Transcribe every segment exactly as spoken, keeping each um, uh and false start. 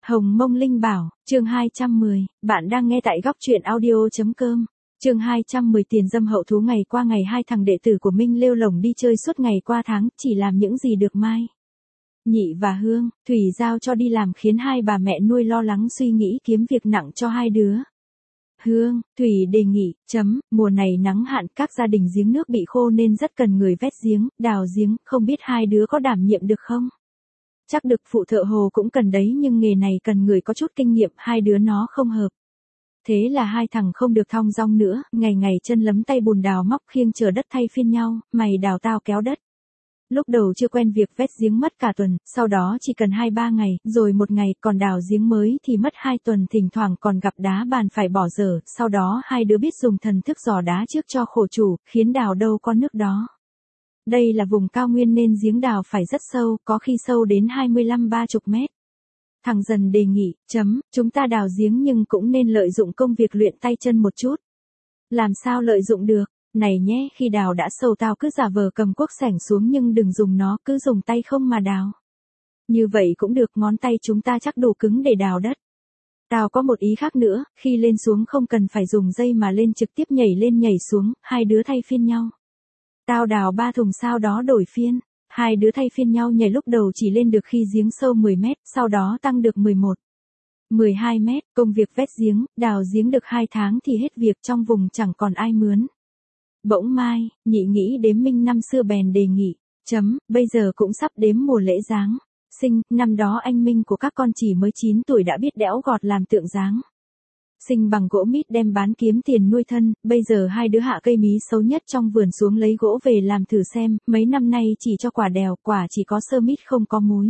Hồng Mông Linh Bảo, chương hai trăm mười, bạn đang nghe tại góc truyện audio.com. Chương hai trăm mười tiền dâm hậu thú. Ngày qua ngày hai thằng đệ tử của Minh lêu lổng đi chơi suốt ngày qua tháng, chỉ làm những gì được Mai, Nhị và Hương, Thủy giao cho đi làm khiến hai bà mẹ nuôi lo lắng suy nghĩ kiếm việc nặng cho hai đứa. Hương, Thủy đề nghị, chấm, mùa này nắng hạn các gia đình giếng nước bị khô nên rất cần người vét giếng, đào giếng, không biết hai đứa có đảm nhiệm được không? Chắc được phụ thợ hồ cũng cần đấy nhưng nghề này cần người có chút kinh nghiệm, hai đứa nó không hợp. Thế là hai thằng không được thong dong nữa, ngày ngày chân lấm tay bùn đào móc khiêng chở đất thay phiên nhau, mày đào tao kéo đất. Lúc đầu chưa quen việc vét giếng mất cả tuần, sau đó chỉ cần hai ba ngày, rồi một ngày, còn đào giếng mới thì mất hai tuần, thỉnh thoảng còn gặp đá bàn phải bỏ dở, sau đó hai đứa biết dùng thần thức dò đá trước cho khổ chủ, khiến đào đâu có nước đó. Đây là vùng cao nguyên nên giếng đào phải rất sâu, có khi sâu đến hai mươi lăm ba mươi mét. Thằng Dần đề nghị, chấm, chúng ta đào giếng nhưng cũng nên lợi dụng công việc luyện tay chân một chút. Làm sao lợi dụng được? Này nhé, khi đào đã sâu tao cứ giả vờ cầm cuốc xẻng xuống nhưng đừng dùng nó, cứ dùng tay không mà đào. Như vậy cũng được, ngón tay chúng ta chắc đủ cứng để đào đất. Tao có một ý khác nữa, khi lên xuống không cần phải dùng dây mà lên trực tiếp nhảy lên nhảy xuống, hai đứa thay phiên nhau. Tao đào ba thùng sau đó đổi phiên, hai đứa thay phiên nhau nhảy, lúc đầu chỉ lên được khi giếng sâu mười mét, sau đó tăng được mười một, mười hai mét, công việc vét giếng, đào giếng được hai tháng thì hết việc, trong vùng chẳng còn ai mướn. Bỗng Mai, Nhị nghĩ đếm Minh năm xưa bèn đề nghị, chấm, bây giờ cũng sắp đếm mùa lễ Giáng sinh, năm đó anh Minh của các con chỉ mới chín tuổi đã biết đẽo gọt làm tượng Giáng sinh bằng gỗ mít đem bán kiếm tiền nuôi thân, bây giờ hai đứa hạ cây mí xấu nhất trong vườn xuống lấy gỗ về làm thử xem, mấy năm nay chỉ cho quả đèo, quả chỉ có sơ mít không có múi.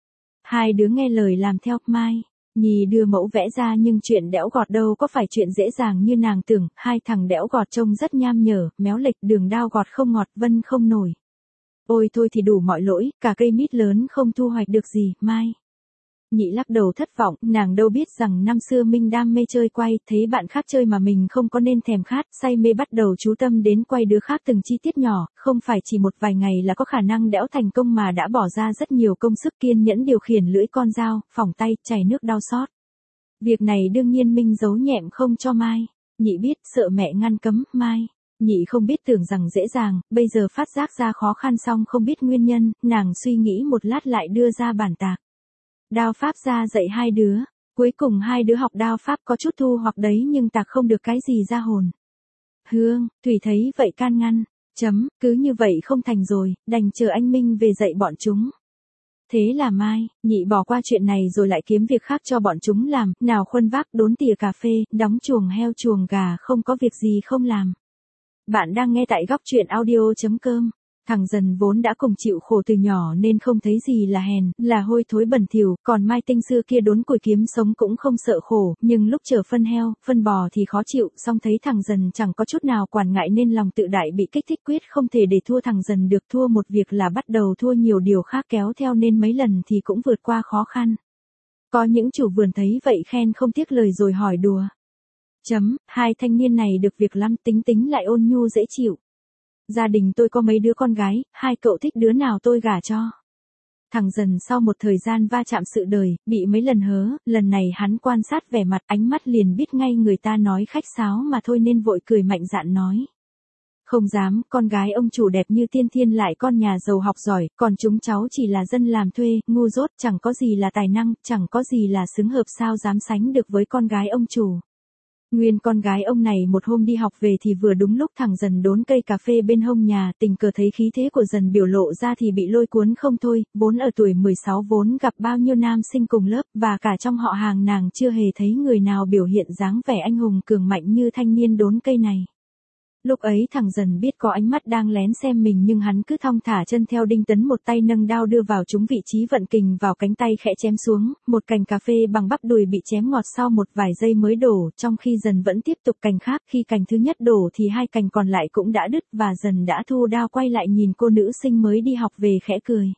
Hai đứa nghe lời làm theo, Mai, Nhì đưa mẫu vẽ ra nhưng chuyện đẽo gọt đâu có phải chuyện dễ dàng như nàng tưởng, hai thằng đẽo gọt trông rất nham nhở, méo lệch, đường đao gọt không ngọt, vân không nổi. Ôi thôi thì đủ mọi lỗi, cả cây mít lớn không thu hoạch được gì, Mai Nhị lắc đầu thất vọng, nàng đâu biết rằng năm xưa Minh đam mê chơi quay, thấy bạn khác chơi mà mình không có nên thèm khát, say mê bắt đầu chú tâm đến quay đứa khác từng chi tiết nhỏ, không phải chỉ một vài ngày là có khả năng đẽo thành công mà đã bỏ ra rất nhiều công sức kiên nhẫn điều khiển lưỡi con dao, phỏng tay, chảy nước đau xót. Việc này đương nhiên Minh giấu nhẹm không cho Mai Nhị biết, sợ mẹ ngăn cấm, Mai Nhị không biết tưởng rằng dễ dàng, bây giờ phát giác ra khó khăn xong không biết nguyên nhân, nàng suy nghĩ một lát lại đưa ra bản tạc đao pháp ra dạy hai đứa, cuối cùng hai đứa học đao pháp có chút thu hoặc đấy nhưng tạc không được cái gì ra hồn. Hương, Thủy thấy vậy can ngăn, chấm, cứ như vậy không thành rồi, đành chờ anh Minh về dạy bọn chúng. Thế là Mai, Nhị bỏ qua chuyện này rồi lại kiếm việc khác cho bọn chúng làm, nào khuân vác, đốn tỉa cà phê, đóng chuồng heo chuồng gà, không có việc gì không làm. Bạn đang nghe tại góc truyện audio.com. Thằng Dần vốn đã cùng chịu khổ từ nhỏ nên không thấy gì là hèn, là hôi thối bẩn thỉu, còn Mai Tinh xưa kia đốn củi kiếm sống cũng không sợ khổ, nhưng lúc chở phân heo, phân bò thì khó chịu, song thấy thằng Dần chẳng có chút nào quản ngại nên lòng tự đại bị kích thích, quyết không thể để thua thằng Dần được, thua một việc là bắt đầu thua nhiều điều khác kéo theo nên mấy lần thì cũng vượt qua khó khăn. Có những chủ vườn thấy vậy khen không tiếc lời rồi hỏi đùa. Chấm, hai thanh niên này được việc lắm, tính tính lại ôn nhu dễ chịu. Gia đình tôi có mấy đứa con gái, hai cậu thích đứa nào tôi gả cho. Thằng Dần sau một thời gian va chạm sự đời, bị mấy lần hớ, lần này hắn quan sát vẻ mặt, ánh mắt liền biết ngay người ta nói khách sáo mà thôi nên vội cười mạnh dạn nói. Không dám, con gái ông chủ đẹp như tiên thiên lại con nhà giàu học giỏi, còn chúng cháu chỉ là dân làm thuê, ngu dốt, chẳng có gì là tài năng, chẳng có gì là xứng hợp, sao dám sánh được với con gái ông chủ. Nguyên con gái ông này một hôm đi học về thì vừa đúng lúc thằng Dần đốn cây cà phê bên hông nhà, tình cờ thấy khí thế của Dần biểu lộ ra thì bị lôi cuốn không thôi, vốn ở tuổi mười sáu vốn gặp bao nhiêu nam sinh cùng lớp, và cả trong họ hàng nàng chưa hề thấy người nào biểu hiện dáng vẻ anh hùng cường mạnh như thanh niên đốn cây này. Lúc ấy thằng Dần biết có ánh mắt đang lén xem mình nhưng hắn cứ thong thả chân theo đinh tấn, một tay nâng đao đưa vào trúng vị trí, vận kình vào cánh tay khẽ chém xuống, một cành cà phê bằng bắp đùi bị chém ngọt sau một vài giây mới đổ, trong khi Dần vẫn tiếp tục cành khác, khi cành thứ nhất đổ thì hai cành còn lại cũng đã đứt và Dần đã thu đao quay lại nhìn cô nữ sinh mới đi học về khẽ cười.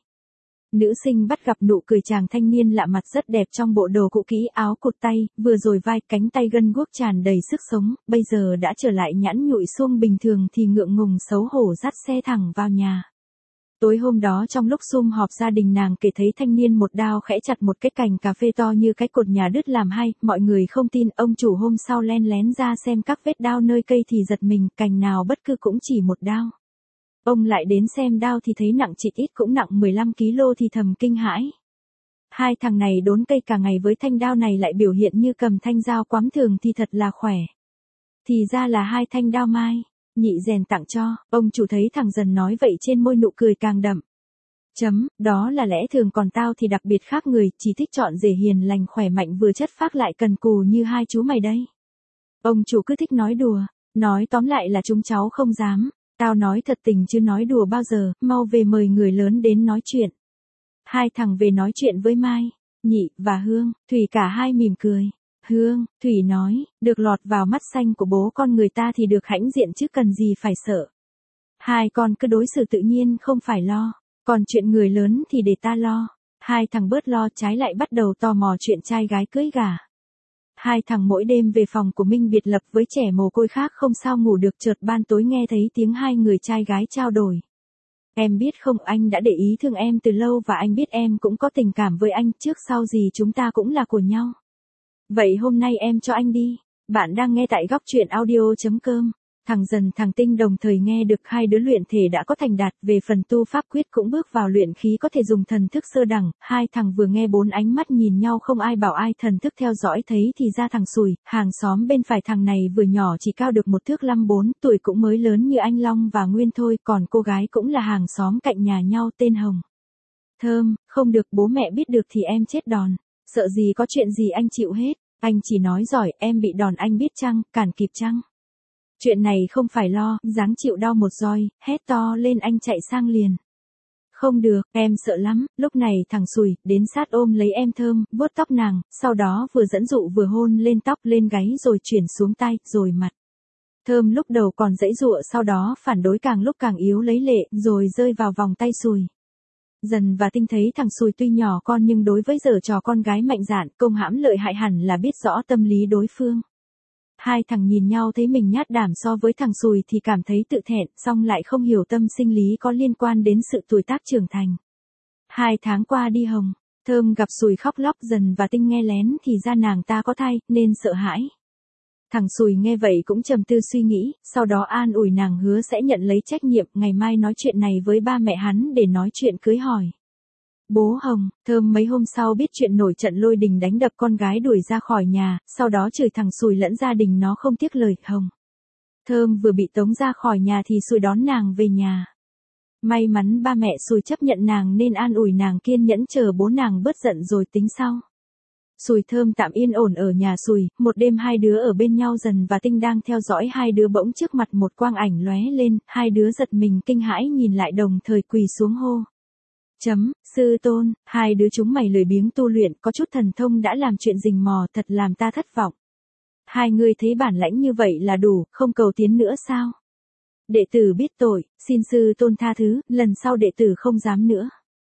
Nữ sinh bắt gặp nụ cười chàng thanh niên lạ mặt rất đẹp trong bộ đồ cũ kỹ, áo cụt tay, vừa rồi vai cánh tay gân guốc tràn đầy sức sống, bây giờ đã trở lại nhẵn nhụi suông bình thường thì ngượng ngùng xấu hổ dắt xe thẳng vào nhà. Tối hôm đó trong lúc sum họp gia đình nàng kể thấy thanh niên một đao khẽ chặt một cái cành cà phê to như cái cột nhà đứt làm hai, mọi người không tin, ông chủ hôm sau len lén ra xem các vết đao nơi cây thì giật mình, cành nào bất cứ cũng chỉ một đao. Ông lại đến xem đao thì thấy nặng chịt ít cũng nặng mười lăm ki lô thì thầm kinh hãi. Hai thằng này đốn cây cả ngày với thanh đao này lại biểu hiện như cầm thanh dao quắm thường thì thật là khỏe. Thì ra là hai thanh đao mai, nhị rèn tặng cho, ông chủ thấy thằng Dần nói vậy trên môi nụ cười càng đậm. Chấm, đó là lẽ thường còn tao thì đặc biệt khác người, chỉ thích chọn rể hiền lành khỏe mạnh vừa chất phác lại cần cù như hai chú mày đây. Ông chủ cứ thích nói đùa, nói tóm lại là chúng cháu không dám, tao nói thật tình chứ nói đùa bao giờ, mau về mời người lớn đến nói chuyện. Hai thằng về nói chuyện với Mai, Nhị và Hương, Thủy cả hai mỉm cười. Hương, Thủy nói, được lọt vào mắt xanh của bố con người ta thì được hãnh diện chứ cần gì phải sợ. Hai con cứ đối xử tự nhiên không phải lo, còn chuyện người lớn thì để ta lo. Hai thằng bớt lo trái lại bắt đầu tò mò chuyện trai gái cưới gả. Hai thằng mỗi đêm về phòng của Minh biệt lập với trẻ mồ côi khác không sao ngủ được, chợt ban tối nghe thấy tiếng hai người trai gái trao đổi. Em biết không, anh đã để ý thương em từ lâu và anh biết em cũng có tình cảm với anh, trước sau gì chúng ta cũng là của nhau. Vậy hôm nay em cho anh đi. Bạn đang nghe tại góc truyện audio.com. Thằng Dần thằng Tinh đồng thời nghe được hai đứa luyện thể đã có thành đạt, về phần tu pháp quyết cũng bước vào luyện khí có thể dùng thần thức sơ đẳng. Hai thằng vừa nghe bốn ánh mắt nhìn nhau không ai bảo ai, thần thức theo dõi thấy thì ra thằng Sùi, hàng xóm bên phải thằng này vừa nhỏ chỉ cao được một thước lăm bốn, tuổi cũng mới lớn như anh Long và Nguyên thôi, còn cô gái cũng là hàng xóm cạnh nhà nhau tên Hồng. Thơm, không được, bố mẹ biết được thì em chết đòn. Sợ gì, có chuyện gì anh chịu hết. Anh chỉ nói giỏi, em bị đòn anh biết chăng, cản kịp chăng? Chuyện này không phải lo, dáng chịu đau một roi, hét to lên anh chạy sang liền. Không được, em sợ lắm. Lúc này thằng Sùi đến sát ôm lấy em Thơm, vuốt tóc nàng, sau đó vừa dẫn dụ vừa hôn lên tóc, lên gáy rồi chuyển xuống tai, rồi mặt. Thơm lúc đầu còn giãy giụa, sau đó phản đối càng lúc càng yếu lấy lệ, rồi rơi vào vòng tay Sùi. Dần và Tinh thấy thằng Sùi tuy nhỏ con nhưng đối với giở trò con gái mạnh dạn, công hãm lợi hại hẳn là biết rõ tâm lý đối phương. Hai thằng nhìn nhau thấy mình nhát đảm so với thằng Sùi thì cảm thấy tự thẹn, song lại không hiểu tâm sinh lý có liên quan đến sự tuổi tác trưởng thành. Hai tháng qua đi Hồng, Thơm gặp Sùi khóc lóc, Dần và Tinh nghe lén thì ra nàng ta có thai, nên sợ hãi. Thằng Sùi nghe vậy cũng trầm tư suy nghĩ, sau đó an ủi nàng hứa sẽ nhận lấy trách nhiệm, ngày mai nói chuyện này với ba mẹ hắn để nói chuyện cưới hỏi. Bố Hồng, Thơm mấy hôm sau biết chuyện nổi trận lôi đình đánh đập con gái đuổi ra khỏi nhà, sau đó chửi thằng Sùi lẫn gia đình nó không tiếc lời. Hồng, Thơm vừa bị tống ra khỏi nhà thì Sùi đón nàng về nhà. May mắn ba mẹ Sùi chấp nhận nàng nên an ủi nàng kiên nhẫn chờ bố nàng bớt giận rồi tính sau. Sùi Thơm tạm yên ổn ở nhà Sùi, một đêm hai đứa ở bên nhau, Dần và Tinh đang theo dõi hai đứa bỗng trước mặt một quang ảnh lóe lên, hai đứa giật mình kinh hãi nhìn lại đồng thời quỳ xuống hô. Chấm, sư tôn, hai đứa chúng mày lười biếng tu luyện, có chút thần thông đã làm chuyện rình mò, thật làm ta thất vọng. Hai người thấy bản lãnh như vậy là đủ, không cầu tiến nữa sao? Đệ tử biết tội, xin sư tôn tha thứ, lần sau đệ tử không dám nữa.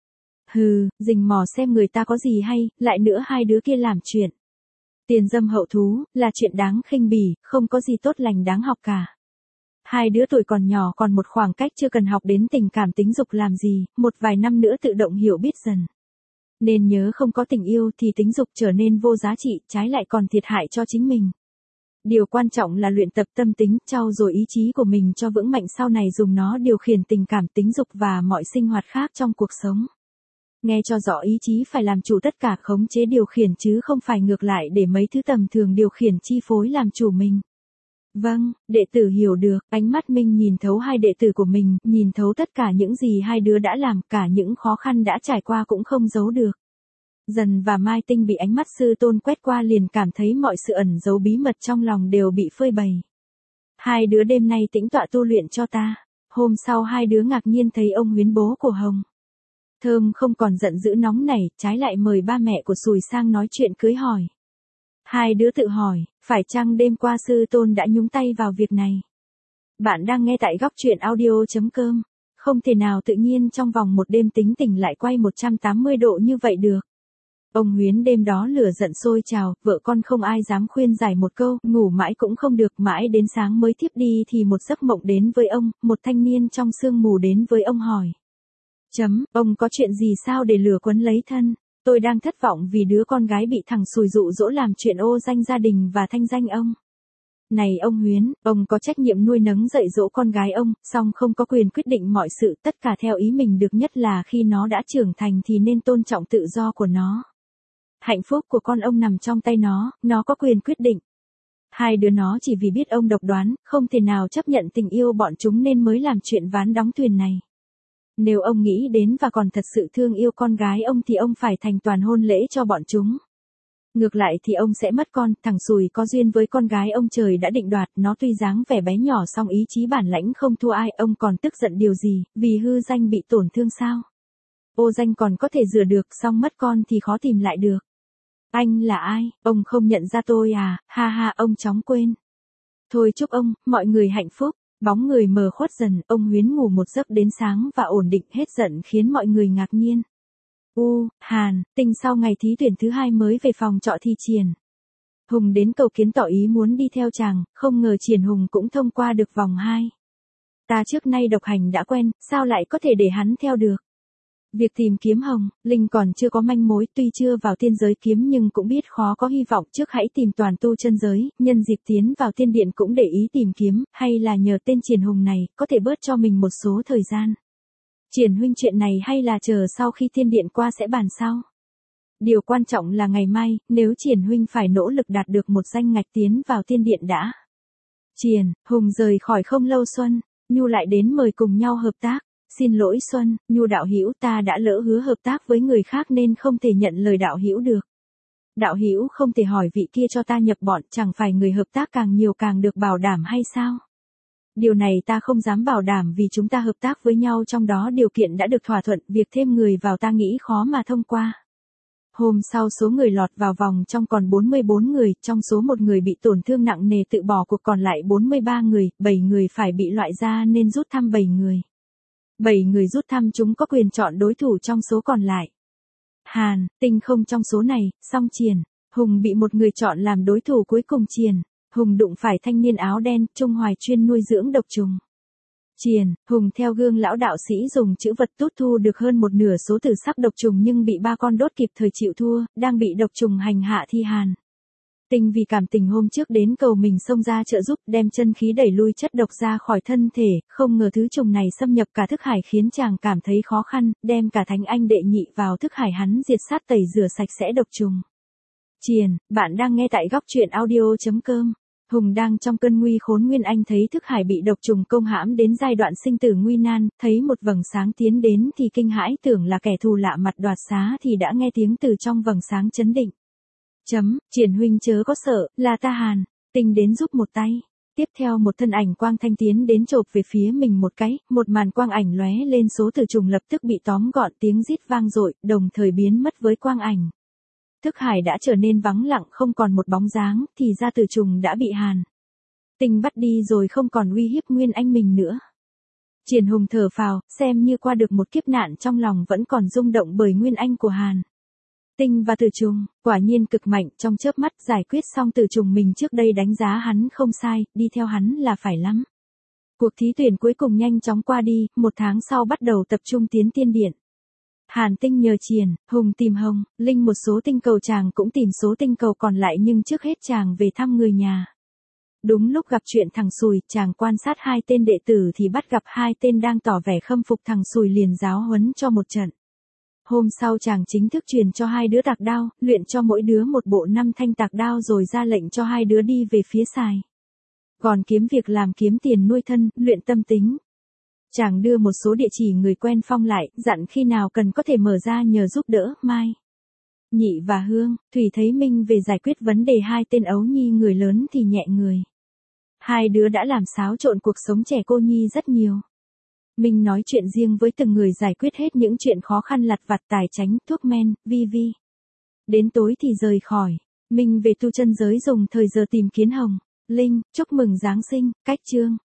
Hừ, rình mò xem người ta có gì hay, lại nữa hai đứa kia làm chuyện tiền dâm hậu thú, là chuyện đáng khinh bỉ, không có gì tốt lành đáng học cả. Hai đứa tuổi còn nhỏ, còn một khoảng cách chưa cần học đến tình cảm tính dục làm gì, một vài năm nữa tự động hiểu biết dần. Nên nhớ không có tình yêu thì tính dục trở nên vô giá trị, trái lại còn thiệt hại cho chính mình. Điều quan trọng là luyện tập tâm tính, trau dồi ý chí của mình cho vững mạnh, sau này dùng nó điều khiển tình cảm, tính dục và mọi sinh hoạt khác trong cuộc sống. Nghe cho rõ, ý chí phải làm chủ tất cả, khống chế điều khiển chứ không phải ngược lại để mấy thứ tầm thường điều khiển chi phối làm chủ mình. Vâng, đệ tử hiểu được. Ánh mắt Minh nhìn thấu hai đệ tử của mình, nhìn thấu tất cả những gì hai đứa đã làm, cả những khó khăn đã trải qua cũng không giấu được. Dần và Mai Tinh bị ánh mắt sư tôn quét qua liền cảm thấy mọi sự ẩn giấu bí mật trong lòng đều bị phơi bày. Hai đứa đêm nay tĩnh tọa tu luyện cho ta. Hôm sau hai đứa ngạc nhiên thấy ông Huyến bố của Hồng Thơm không còn giận dữ nóng nảy, trái lại mời ba mẹ của Sùi sang nói chuyện cưới hỏi. Hai đứa tự hỏi, phải chăng đêm qua sư tôn đã nhúng tay vào việc này? Bạn đang nghe tại góc truyện audio.com. Không thể nào tự nhiên trong vòng một đêm tính tình lại quay một trăm tám mươi độ như vậy được. Ông Huyến đêm đó lửa giận sôi trào, vợ con không ai dám khuyên giải một câu, ngủ mãi cũng không được, mãi đến sáng mới thiếp đi thì một giấc mộng đến với ông, một thanh niên trong sương mù đến với ông hỏi. Chấm, ông có chuyện gì sao để lừa quấn lấy thân? Tôi đang thất vọng vì đứa con gái bị thằng xùi dụ dỗ làm chuyện ô danh gia đình và thanh danh ông. Này ông Huyến, ông có trách nhiệm nuôi nấng dạy dỗ con gái ông, song không có quyền quyết định mọi sự, tất cả theo ý mình, được nhất là khi nó đã trưởng thành thì nên tôn trọng tự do của nó. Hạnh phúc của con ông nằm trong tay nó, nó có quyền quyết định. Hai đứa nó chỉ vì biết ông độc đoán, không thể nào chấp nhận tình yêu bọn chúng nên mới làm chuyện ván đóng thuyền này. Nếu ông nghĩ đến và còn thật sự thương yêu con gái ông thì ông phải thành toàn hôn lễ cho bọn chúng. Ngược lại thì ông sẽ mất con. Thằng xùi có duyên với con gái ông trời đã định đoạt, nó tuy dáng vẻ bé nhỏ song ý chí bản lãnh không thua ai. Ông còn tức giận điều gì, vì hư danh bị tổn thương sao? Ô danh còn có thể rửa được, song mất con thì khó tìm lại được. Anh là ai, ông không nhận ra tôi à, ha ha, ông chóng quên. Thôi chúc ông, mọi người hạnh phúc. Bóng người mờ khuất dần, ông Huyến ngủ một giấc đến sáng và ổn định hết giận khiến mọi người ngạc nhiên. U, Hàn, Tinh sau ngày thí tuyển thứ hai mới về phòng trọ thì Triền Hùng đến cầu kiến tỏ ý muốn đi theo chàng, không ngờ Triền Hùng cũng thông qua được vòng hai. Ta trước nay độc hành đã quen, sao lại có thể để hắn theo được? Việc tìm kiếm Hồng, Linh còn chưa có manh mối, tuy chưa vào tiên giới kiếm nhưng cũng biết khó có hy vọng, trước hãy tìm toàn tu chân giới, nhân dịp tiến vào tiên điện cũng để ý tìm kiếm, hay là nhờ tên Triền Hùng này, có thể bớt cho mình một số thời gian. Triền huynh, chuyện này hay là chờ sau khi tiên điện qua sẽ bàn sau? Điều quan trọng là ngày mai, nếu Triền huynh phải nỗ lực đạt được một danh ngạch tiến vào tiên điện đã. Triền Hùng rời khỏi không lâu Xuân, Nhu lại đến mời cùng nhau hợp tác. Xin lỗi Xuân, Nhu đạo hữu, ta đã lỡ hứa hợp tác với người khác nên không thể nhận lời đạo hữu được. Đạo hữu không thể hỏi vị kia cho ta nhập bọn, chẳng phải người hợp tác càng nhiều càng được bảo đảm hay sao? Điều này ta không dám bảo đảm vì chúng ta hợp tác với nhau, trong đó điều kiện đã được thỏa thuận, việc thêm người vào ta nghĩ khó mà thông qua. Hôm sau số người lọt vào vòng trong còn bốn mươi bốn người, trong số một người bị tổn thương nặng nề tự bỏ cuộc còn lại bốn mươi ba người, bảy người phải bị loại ra nên rút thăm bảy người. bảy người rút thăm chúng có quyền chọn đối thủ trong số còn lại. Hàn, Tinh không trong số này, song Triền Hùng bị một người chọn làm đối thủ cuối cùng. Triền Hùng đụng phải thanh niên áo đen, Trung Hoài chuyên nuôi dưỡng độc trùng. Triền Hùng theo gương lão đạo sĩ dùng chữ vật tút thu được hơn một nửa số tử sắc độc trùng nhưng bị ba con đốt kịp thời chịu thua, đang bị độc trùng hành hạ thi Hàn. Tinh vì cảm tình hôm trước đến cầu mình xông ra trợ giúp, đem chân khí đẩy lui chất độc ra khỏi thân thể, không ngờ thứ trùng này xâm nhập cả thức hải khiến chàng cảm thấy khó khăn, đem cả thánh anh đệ nhị vào thức hải hắn diệt sát tẩy rửa sạch sẽ độc trùng. Triền, bạn đang nghe tại góc truyện audio chấm com. Hùng đang trong cơn nguy khốn, Nguyên Anh thấy thức hải bị độc trùng công hãm đến giai đoạn sinh tử nguy nan, thấy một vầng sáng tiến đến thì kinh hãi, tưởng là kẻ thù lạ mặt đoạt xá thì đã nghe tiếng từ trong vầng sáng chấn định. Chấm, Triền huynh chớ có sợ, là ta Hàn. Tinh đến giúp một tay. Tiếp theo một thân ảnh quang thanh tiến đến chộp về phía mình một cái, một màn quang ảnh lóe lên, số tử trùng lập tức bị tóm gọn, tiếng rít vang dội, đồng thời biến mất với quang ảnh. Thức hải đã trở nên vắng lặng, không còn một bóng dáng, thì ra tử trùng đã bị Hàn Tinh bắt đi rồi, không còn uy hiếp Nguyên Anh mình nữa. Triền Hùng thở phào, xem như qua được một kiếp nạn, trong lòng vẫn còn rung động bởi Nguyên Anh của Hàn Tinh và tử trùng, quả nhiên cực mạnh, trong chớp mắt giải quyết xong tử trùng mình trước đây đánh giá hắn không sai, đi theo hắn là phải lắm. Cuộc thí tuyển cuối cùng nhanh chóng qua đi, một tháng sau bắt đầu tập trung tiến tiên điện. Hàn Tinh nhờ Triền Hùng tìm Hồng, Linh một số tinh cầu, chàng cũng tìm số tinh cầu còn lại, nhưng trước hết chàng về thăm người nhà. Đúng lúc gặp chuyện thằng xùi, chàng quan sát hai tên đệ tử thì bắt gặp hai tên đang tỏ vẻ khâm phục thằng xùi, liền giáo huấn cho một trận. Hôm sau chàng chính thức truyền cho hai đứa tạc đao, luyện cho mỗi đứa một bộ năm thanh tạc đao rồi ra lệnh cho hai đứa đi về phía Sài Gòn kiếm việc làm, kiếm tiền nuôi thân, luyện tâm tính. Chàng đưa một số địa chỉ người quen phong lại, dặn khi nào cần có thể mở ra nhờ giúp đỡ. Mai, Nhị và Hương, Thủy thấy Minh về giải quyết vấn đề hai tên ấu nhi người lớn thì nhẹ người. Hai đứa đã làm xáo trộn cuộc sống trẻ cô nhi rất nhiều. Minh nói chuyện riêng với từng người, giải quyết hết những chuyện khó khăn lặt vặt, tài chánh, thuốc men, vi vi. Đến tối thì rời khỏi. Minh về tu chân giới dùng thời giờ tìm kiến Hồng, Linh, chúc mừng Giáng sinh, cách chương.